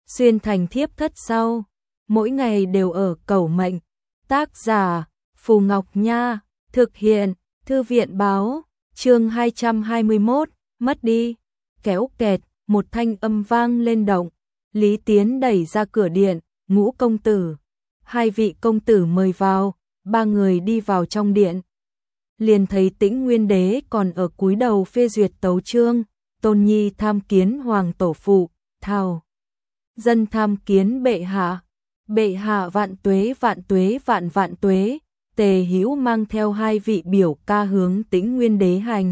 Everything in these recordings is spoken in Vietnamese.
xuyên thành thiếp thất sau, mỗi ngày đều ở cầu mệnh. Tác giả Phù Ngọc Nha, thực hiện Thư viện Báo, chương 221, mất đi. Kéo kẹt, một thanh âm vang lên động. Lý Tiến đẩy ra cửa điện, Ngũ công tử, hai vị công tử mời vào. Ba người đi vào trong điện, liền thấy Tĩnh Nguyên Đế còn ở cúi đầu phê duyệt tấu chương. Tôn Nhi tham kiến hoàng tổ phụ. Thảo dân tham kiến bệ hạ. Bệ hạ vạn tuế vạn vạn tuế. Tề Hữu mang theo hai vị biểu ca hướng Tĩnh Nguyên Đế hành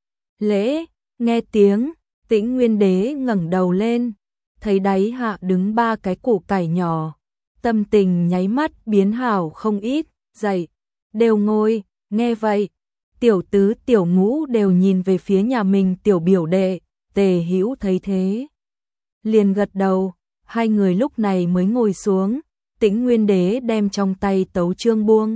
lễ. Nghe tiếng, Tĩnh Nguyên Đế ngẩng đầu lên, thấy đáy hạ đứng ba cái củ cải nhỏ, tâm tình nháy mắt biến hảo không ít. Dậy, đều ngồi. Nghe vậy, tiểu tứ tiểu ngũ đều nhìn về phía nhà mình tiểu biểu đệ. Tề Hữu thấy thế, liền gật đầu. Hai người lúc này mới ngồi xuống. Tĩnh Nguyên Đế đem trong tay tấu chương buông,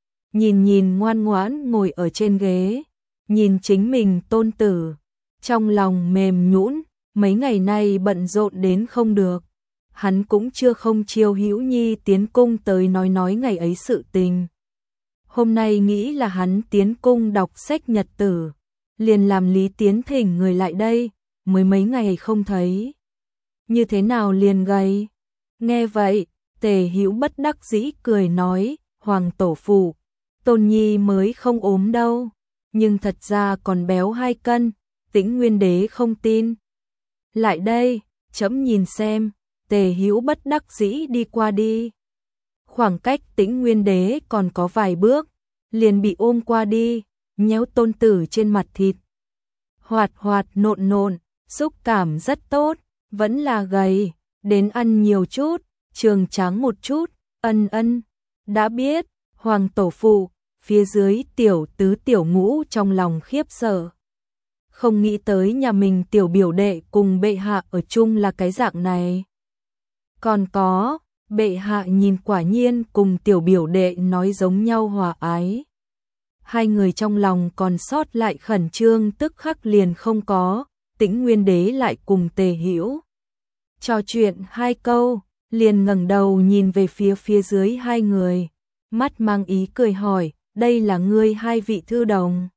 nhìn ngoan ngoãn ngồi ở trên ghế, nhìn chính mình tôn tử, trong lòng mềm nhũn. Mấy ngày nay bận rộn đến không được, hắn cũng chưa không chiêu Hữu Nhi tiến cung tới nói ngày ấy sự tình. Hôm nay nghĩ là hắn tiến cung đọc sách nhật tử, liền làm Lý Tiến thỉnh người lại đây. Mới mấy ngày không thấy, như thế nào liền gầy. Nghe vậy, Tề Hữu bất đắc dĩ cười nói, hoàng tổ phụ, Tôn Nhi mới không ốm đâu, nhưng thật ra còn béo 2 cân. Tĩnh Nguyên Đế không tin. Lại đây, trẫm nhìn xem. Tề Hữu bất đắc dĩ đi qua đi. Khoảng cách Tĩnh Nguyên Đế còn có vài bước, liền bị ôm qua đi, nhéo tôn tử trên mặt thịt. Hoạt hoạt nộn nộn, xúc cảm rất tốt, vẫn là gầy, đến ăn nhiều chút, trường tráng một chút. Ân, đã biết, hoàng tổ phụ. Phía dưới tiểu tứ tiểu ngũ trong lòng khiếp sợ, không nghĩ tới nhà mình tiểu biểu đệ cùng bệ hạ ở chung là cái dạng này. Còn có, bệ hạ nhìn quả nhiên cùng tiểu biểu đệ nói giống nhau hòa ái. Hai người trong lòng còn sót lại khẩn trương tức khắc liền không có. Tĩnh Nguyên Đế lại cùng Tề Hữu trò chuyện 2 câu, liền ngẩng đầu nhìn về phía dưới hai người, mắt mang ý cười hỏi, đây là ngươi hai vị thư đồng?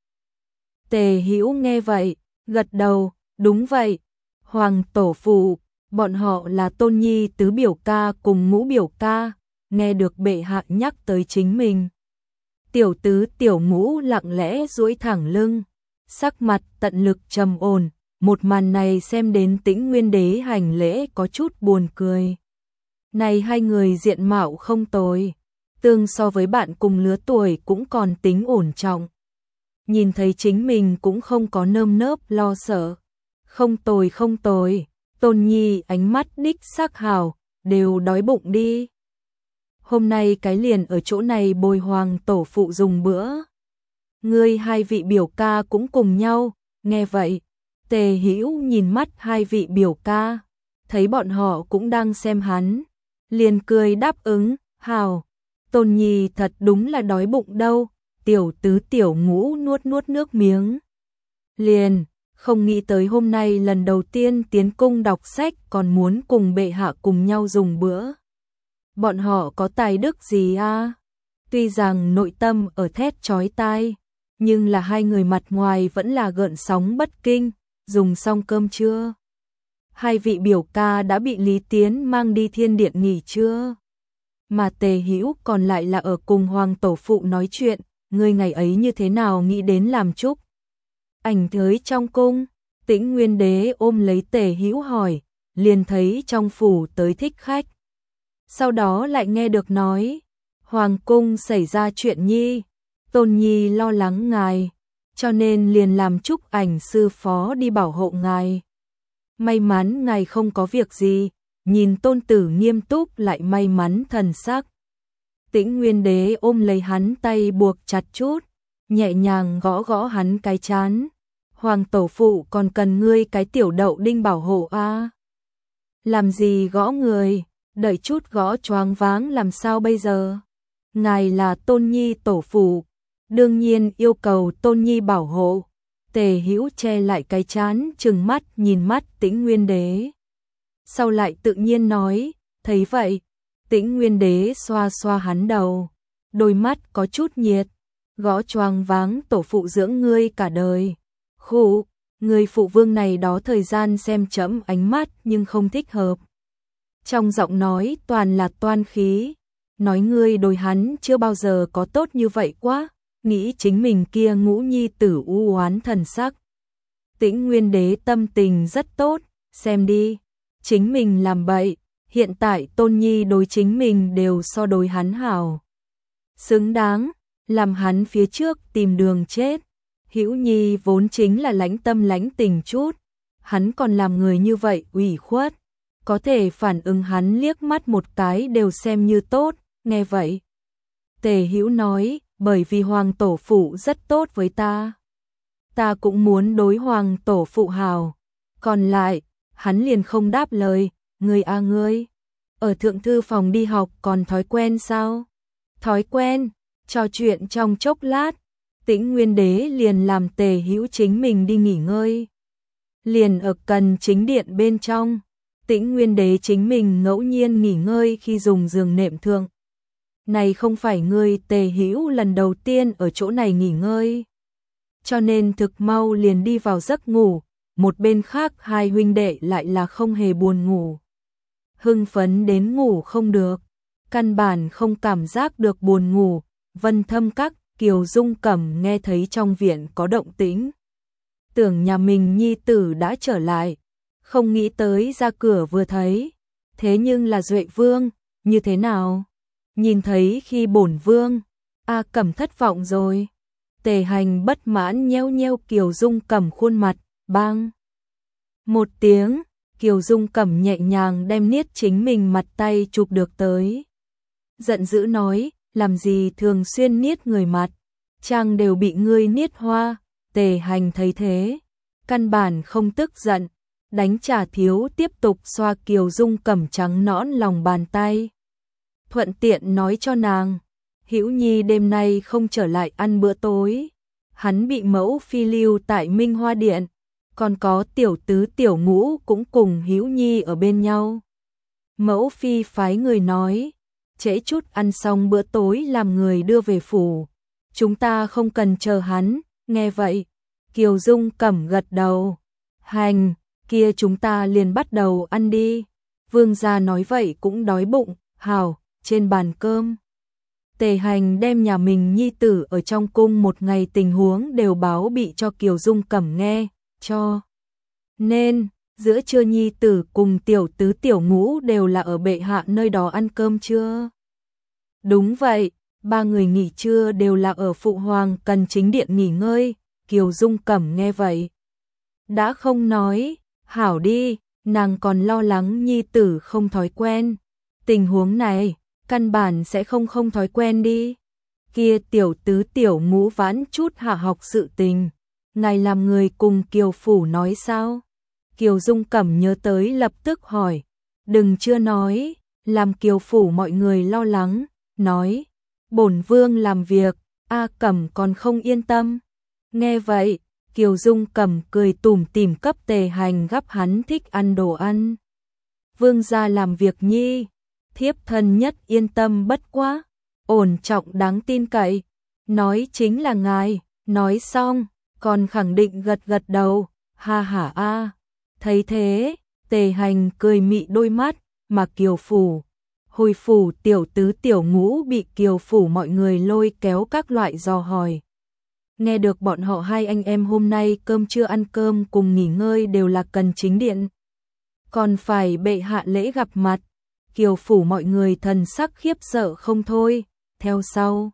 Tề Hữu nghe vậy, gật đầu, đúng vậy, hoàng tổ phụ, bọn họ là Tôn Nhi tứ biểu ca cùng ngũ biểu ca. Nghe được bệ hạ nhắc tới chính mình, tiểu tứ tiểu ngũ lặng lẽ duỗi thẳng lưng, sắc mặt tận lực trầm ổn. Một màn này xem đến Tĩnh Nguyên Đế hành lễ có chút buồn cười. Này hai người diện mạo không tồi, tương so với bạn cùng lứa tuổi cũng còn tính ổn trọng. Nhìn thấy chính mình cũng không có nơm nớp lo sợ. Không tồi, Tôn Nhi ánh mắt đích xác hảo, đều đói bụng đi. Hôm nay cái liền ở chỗ này bồi hoàng tổ phụ dùng bữa. Ngươi hai vị biểu ca cũng cùng nhau. Nghe vậy, Tề Hữu nhìn mắt hai vị biểu ca, thấy bọn họ cũng đang xem hắn, liền cười đáp ứng, hảo. Tôn Nhi thật đúng là đói bụng đâu. Tiểu tứ tiểu ngũ nuốt nước miếng, liền không nghĩ tới hôm nay lần đầu tiên tiến cung đọc sách còn muốn cùng bệ hạ cùng nhau dùng bữa. Bọn họ có tài đức gì a? Tuy rằng nội tâm ở thét chói tai, nhưng là hai người mặt ngoài vẫn là gợn sóng bất kinh. Dùng xong cơm chưa? Hai vị biểu ca đã bị Lý Tiến mang đi thiên điện nghỉ trưa, mà Tề Hữu còn lại là ở cùng hoàng tổ phụ nói chuyện. Ngươi ngày ấy như thế nào nghĩ đến làm chúc ảnh tới trong cung? Tĩnh Nguyên Đế ôm lấy Tề Hữu hỏi, liền thấy trong phủ tới thích khách. Sau đó lại nghe được nói, hoàng cung xảy ra chuyện nhi, Tôn Nhi lo lắng ngài, cho nên liền làm chúc ảnh sư phó đi bảo hộ ngài. May mắn ngài không có việc gì. Nhìn tôn tử nghiêm túc lại may mắn thần sắc, Tĩnh Nguyên Đế ôm lấy hắn tay buộc chặt chút, nhẹ nhàng gõ hắn cái trán. Hoàng tổ phụ còn cần ngươi cái tiểu đậu đinh bảo hộ a. Làm gì gõ người, đợi chút gõ choáng váng làm sao bây giờ? Ngài là Tôn Nhi tổ phụ, đương nhiên yêu cầu Tôn Nhi bảo hộ. Tề Hữu che lại cái trán, trừng mắt nhìn mắt Tĩnh Nguyên Đế. sau lại tự nhiên nói, thấy vậy, Tĩnh Nguyên Đế xoa xoa hắn đầu, đôi mắt có chút nhiệt, gõ choáng váng tổ phụ dưỡng ngươi cả đời. Khụ, người phụ vương này đó thời gian xem trẫm ánh mắt nhưng không thích hợp. Trong giọng nói toàn là toan khí, nói ngươi đối hắn chưa bao giờ có tốt như vậy quá, nghĩ chính mình kia ngũ nhi tử u oán thần sắc. Tĩnh Nguyên Đế tâm tình rất tốt, xem đi, chính mình làm bậy, hiện tại Tôn Nhi đối chính mình đều so đối hắn hảo. Xứng đáng, làm hắn phía trước tìm đường chết. Hữu Nhi vốn chính là lãnh tâm lãnh tình chút, hắn còn làm người như vậy ủy khuất, có thể phản ứng hắn liếc mắt một cái đều xem như tốt, nghe vậy. Tề Hữu nói, bởi vì Hoàng tổ phụ rất tốt với ta cũng muốn đối Hoàng tổ phụ hảo, còn lại, hắn liền không đáp lời, ngươi a ngươi, ở thượng thư phòng đi học còn thói quen sao? Thói quen, trò chuyện trong chốc lát, Tĩnh Nguyên Đế liền làm Tề Hữu chính mình đi nghỉ ngơi. Liền ở cần chính điện bên trong, Tĩnh Nguyên Đế chính mình ngẫu nhiên nghỉ ngơi khi dùng giường nệm thượng. Này không phải ngươi Tề Hữu lần đầu tiên ở chỗ này nghỉ ngơi, cho nên thực mau liền đi vào giấc ngủ, một bên khác hai huynh đệ lại là không hề buồn ngủ. Hưng phấn đến ngủ không được, căn bản không cảm giác được buồn ngủ. Vân Thâm Các, Kiều Dung Cẩm nghe thấy trong viện có động tĩnh, tưởng nhà mình nhi tử đã trở lại, không nghĩ tới ra cửa vừa thấy, thế nhưng là Duệ Vương, như thế nào? Nhìn thấy khi bổn vương, A Cẩm thất vọng rồi. Tề Hành bất mãn nheo nheo Kiều Dung Cẩm khuôn mặt, bang. Một tiếng, Kiều Dung Cẩm nhẹ nhàng đem niết chính mình mặt tay chụp được tới. Giận dữ nói, làm gì thường xuyên niết người mặt, trang đều bị ngươi niết hoa. Tề Hành thấy thế, căn bản không tức giận, đánh trả thiếu tiếp tục xoa Kiều Dung Cẩm trắng nõn lòng bàn tay. Thuận tiện nói cho nàng, Hữu Nhi đêm nay không trở lại ăn bữa tối, hắn bị mẫu phi lưu tại Minh Hoa Điện, còn có tiểu tứ tiểu ngũ cũng cùng Hữu Nhi ở bên nhau. Mẫu phi phái người nói, trễ chút ăn xong bữa tối làm người đưa về phủ, chúng ta không cần chờ hắn. Nghe vậy, Kiều Dung Cẩm gật đầu, hành, kia chúng ta liền bắt đầu ăn đi. Vương gia nói vậy cũng đói bụng, hào, trên bàn cơm. Tề Hành đem nhà mình nhi tử ở trong cung một ngày tình huống đều báo bị cho Kiều Dung Cẩm nghe, cho nên, giữa trưa nhi tử cùng tiểu tứ tiểu ngũ đều là ở bệ hạ nơi đó ăn cơm trưa. Đúng vậy, ba người nghỉ trưa đều là ở phụ hoàng cần chính điện nghỉ ngơi. Kiều Dung Cẩm nghe vậy, đã không nói, hảo đi, nàng còn lo lắng nhi tử không thói quen. Tình huống này, căn bản sẽ không thói quen đi. Kia tiểu tứ tiểu ngũ vãn chút hạ học sự tình, ngài làm người cùng Kiều phủ nói sao? Kiều Dung Cẩm nhớ tới lập tức hỏi, đừng chưa nói, làm Kiều phủ mọi người lo lắng, nói, bổn vương làm việc, A Cẩm còn không yên tâm. Nghe vậy, Kiều Dung Cẩm cười tủm tỉm cấp Tề Hành gắp hắn thích ăn đồ ăn. Vương gia làm việc nhi, thiếp thân nhất yên tâm bất quá, ổn trọng đáng tin cậy, nói chính là ngài. Nói xong, còn khẳng định gật gật đầu, ha ha a. Thấy thế, Tề Hành cười mị đôi mắt, mà Kiều phủ, hồi phủ tiểu tứ tiểu ngũ bị Kiều phủ mọi người lôi kéo các loại dò hỏi. Nghe được bọn họ hai anh em hôm nay cơm trưa ăn cơm cùng nghỉ ngơi đều là cần chính điện, còn phải bệ hạ lễ gặp mặt, Kiều phủ mọi người thần sắc khiếp sợ không thôi. Theo sau,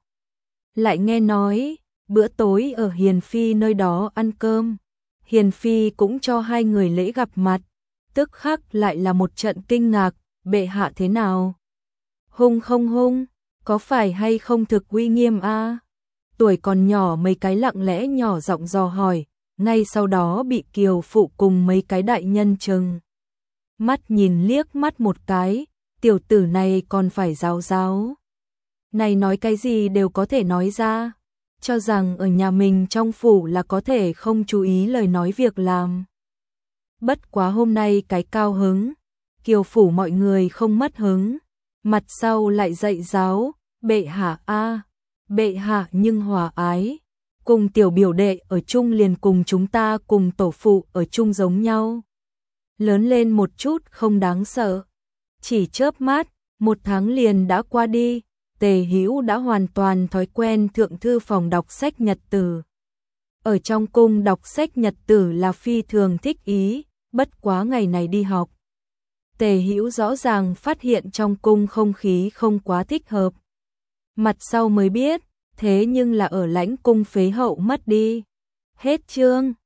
lại nghe nói, bữa tối ở Hiền Phi nơi đó ăn cơm, Hiền Phi cũng cho hai người lễ gặp mặt, tức khắc lại là một trận kinh ngạc, bệ hạ thế nào? Hung không hung, có phải hay không thực uy nghiêm a? Tuổi còn nhỏ mấy cái lặng lẽ nhỏ giọng dò hỏi, ngay sau đó bị Kiều phụ cùng mấy cái đại nhân chừng mắt nhìn liếc mắt một cái, tiểu tử này còn phải giáo giáo. Này nói cái gì đều có thể nói ra, cho rằng ở nhà mình trong phủ là có thể không chú ý lời nói việc làm. Bất quá hôm nay cái cao hứng, Kiều phủ mọi người không mất hứng, mặt sau lại dạy giáo, bệ hạ a, bệ hạ nhưng hòa ái, cùng tiểu biểu đệ ở chung liền cùng chúng ta cùng tổ phụ ở chung giống nhau. Lớn lên một chút không đáng sợ. Chỉ chớp mắt, 1 tháng liền đã qua đi, Tề Hữu đã hoàn toàn thói quen thượng thư phòng đọc sách nhật tử. Ở trong cung đọc sách nhật tử là phi thường thích ý, bất quá ngày này đi học. Tề Hữu rõ ràng phát hiện trong cung không khí không quá thích hợp. Mặt sau mới biết, thế nhưng là ở lãnh cung phế hậu mất đi. Hết chương.